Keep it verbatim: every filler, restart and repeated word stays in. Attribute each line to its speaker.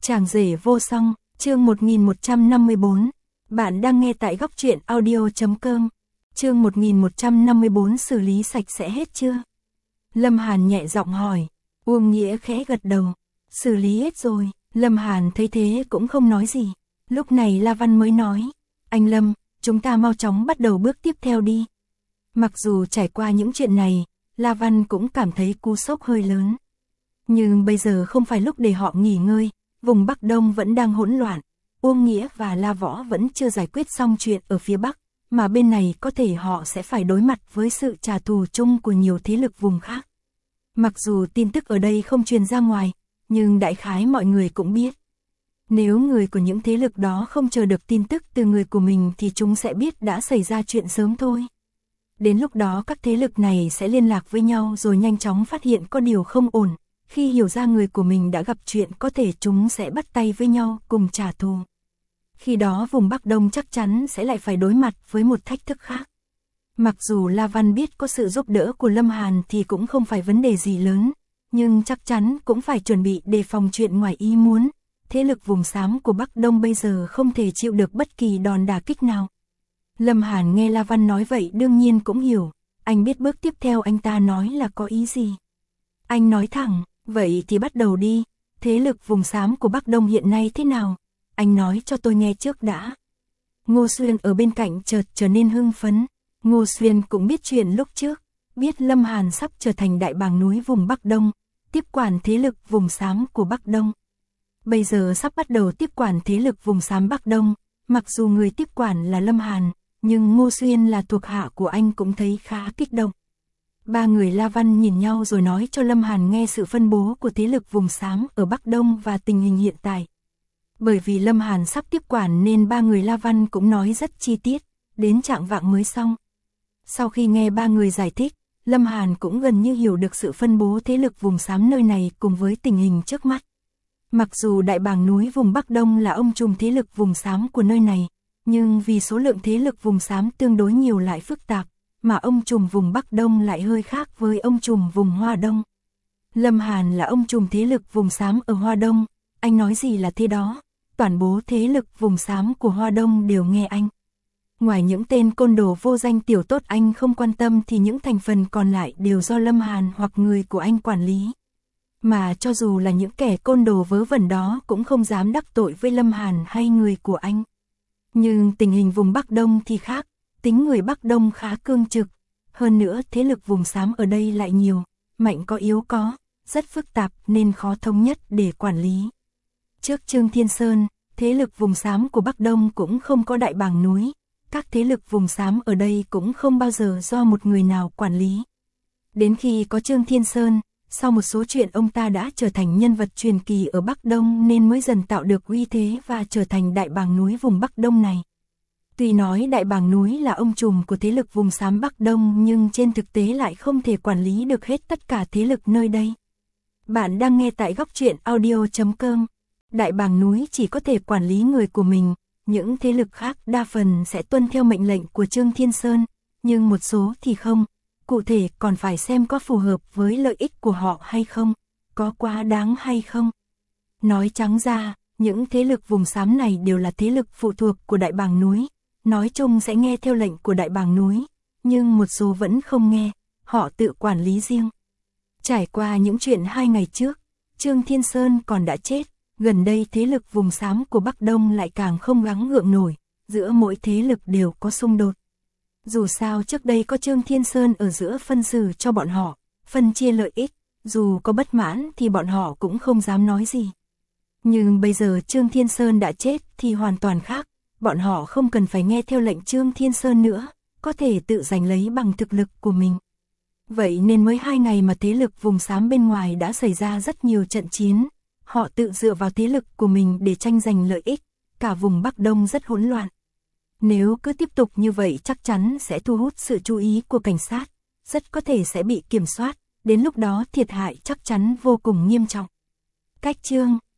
Speaker 1: Chàng rể vô song, chương một nghìn một trăm năm mươi tư. Bạn đang nghe tại góc truyện audio chấm com. Chương một nghìn một trăm năm mươi tư xử lý sạch sẽ hết chưa? Lâm Hàn nhẹ giọng hỏi. Uông Nghĩa khẽ gật đầu. Xử lý hết rồi. Lâm Hàn thấy thế cũng không nói gì. Lúc này La Văn mới nói. Anh Lâm, chúng ta mau chóng bắt đầu bước tiếp theo đi. Mặc dù trải qua những chuyện này, La Văn cũng cảm thấy cú sốc hơi lớn. Nhưng bây giờ không phải lúc để họ nghỉ ngơi. Vùng Bắc Đông vẫn đang hỗn loạn, Uông Nghĩa và La Võ vẫn chưa giải quyết xong chuyện ở phía Bắc, mà bên này có thể họ sẽ phải đối mặt với sự trả thù chung của nhiều thế lực vùng khác. Mặc dù tin tức ở đây không truyền ra ngoài, nhưng đại khái mọi người cũng biết. Nếu người của những thế lực đó không chờ được tin tức từ người của mình thì chúng sẽ biết đã xảy ra chuyện sớm thôi. Đến lúc đó các thế lực này sẽ liên lạc với nhau rồi nhanh chóng phát hiện có điều không ổn. Khi hiểu ra người của mình đã gặp chuyện có thể chúng sẽ bắt tay với nhau cùng trả thù. Khi đó vùng Bắc Đông chắc chắn sẽ lại phải đối mặt với một thách thức khác. Mặc dù La Văn biết có sự giúp đỡ của Lâm Hàn thì cũng không phải vấn đề gì lớn, nhưng chắc chắn cũng phải chuẩn bị đề phòng chuyện ngoài ý muốn. Thế lực vùng xám của Bắc Đông bây giờ không thể chịu được bất kỳ đòn đả kích nào. Lâm Hàn nghe La Văn nói vậy đương nhiên cũng hiểu, anh biết bước tiếp theo anh ta nói là có ý gì. Anh nói thẳng. Vậy thì bắt đầu đi, thế lực vùng xám của Bắc Đông hiện nay thế nào? Anh nói cho tôi nghe trước đã. Ngô Xuyên ở bên cạnh chợt trở nên hưng phấn. Ngô Xuyên cũng biết chuyện lúc trước, biết Lâm Hàn sắp trở thành đại bàng núi vùng Bắc Đông, tiếp quản thế lực vùng xám của Bắc Đông. Bây giờ sắp bắt đầu tiếp quản thế lực vùng xám Bắc Đông, mặc dù người tiếp quản là Lâm Hàn, nhưng Ngô Xuyên là thuộc hạ của anh cũng thấy khá kích động. Ba người La Văn nhìn nhau rồi nói cho Lâm Hàn nghe sự phân bố của thế lực vùng xám ở Bắc Đông và tình hình hiện tại. Bởi vì Lâm Hàn sắp tiếp quản nên ba người La Văn cũng nói rất chi tiết, đến trạng vạng mới xong. Sau khi nghe ba người giải thích, Lâm Hàn cũng gần như hiểu được sự phân bố thế lực vùng xám nơi này cùng với tình hình trước mắt. Mặc dù đại bàng núi vùng Bắc Đông là ông trùm thế lực vùng xám của nơi này, nhưng vì số lượng thế lực vùng xám tương đối nhiều lại phức tạp, mà ông trùm vùng Bắc Đông lại hơi khác với ông trùm vùng Hoa Đông. Lâm Hàn là ông trùm thế lực vùng xám ở Hoa Đông, anh nói gì là thế đó, toàn bộ thế lực vùng xám của Hoa Đông đều nghe anh. Ngoài những tên côn đồ vô danh tiểu tốt anh không quan tâm thì những thành phần còn lại đều do Lâm Hàn hoặc người của anh quản lý. Mà cho dù là những kẻ côn đồ vớ vẩn đó cũng không dám đắc tội với Lâm Hàn hay người của anh. Nhưng tình hình vùng Bắc Đông thì khác. Tính người Bắc Đông khá cương trực, hơn nữa thế lực vùng xám ở đây lại nhiều, mạnh có yếu có, rất phức tạp nên khó thống nhất để quản lý. Trước Trương Thiên Sơn, thế lực vùng xám của Bắc Đông cũng không có đại bàng núi, các thế lực vùng xám ở đây cũng không bao giờ do một người nào quản lý. Đến khi có Trương Thiên Sơn, sau một số chuyện ông ta đã trở thành nhân vật truyền kỳ ở Bắc Đông nên mới dần tạo được uy thế và trở thành đại bàng núi vùng Bắc Đông này. Tuy nói đại bàng núi là ông trùm của thế lực vùng xám Bắc Đông nhưng trên thực tế lại không thể quản lý được hết tất cả thế lực nơi đây. Bạn đang nghe tại góc truyện audio chấm com. Đại bàng núi chỉ có thể quản lý người của mình, những thế lực khác đa phần sẽ tuân theo mệnh lệnh của Trương Thiên Sơn, nhưng một số thì không, cụ thể còn phải xem có phù hợp với lợi ích của họ hay không, có quá đáng hay không. Nói trắng ra, những thế lực vùng xám này đều là thế lực phụ thuộc của đại bàng núi. Nói chung sẽ nghe theo lệnh của đại bàng núi, nhưng một số vẫn không nghe, họ tự quản lý riêng. Trải qua những chuyện hai ngày trước, Trương Thiên Sơn còn đã chết, gần đây thế lực vùng xám của Bắc Đông lại càng không gắng gượng nổi, giữa mỗi thế lực đều có xung đột. Dù sao trước đây có Trương Thiên Sơn ở giữa phân xử cho bọn họ, phân chia lợi ích, dù có bất mãn thì bọn họ cũng không dám nói gì. Nhưng bây giờ Trương Thiên Sơn đã chết thì hoàn toàn khác. Bọn họ không cần phải nghe theo lệnh Trương Thiên Sơn nữa, có thể tự giành lấy bằng thực lực của mình. Vậy nên mới hai ngày mà thế lực vùng xám bên ngoài đã xảy ra rất nhiều trận chiến, họ tự dựa vào thế lực của mình để tranh giành lợi ích, cả vùng Bắc Đông rất hỗn loạn. Nếu cứ tiếp tục như vậy chắc chắn sẽ thu hút sự chú ý của cảnh sát, rất có thể sẽ bị kiểm soát, đến lúc đó thiệt hại chắc chắn vô cùng nghiêm trọng. Cách chương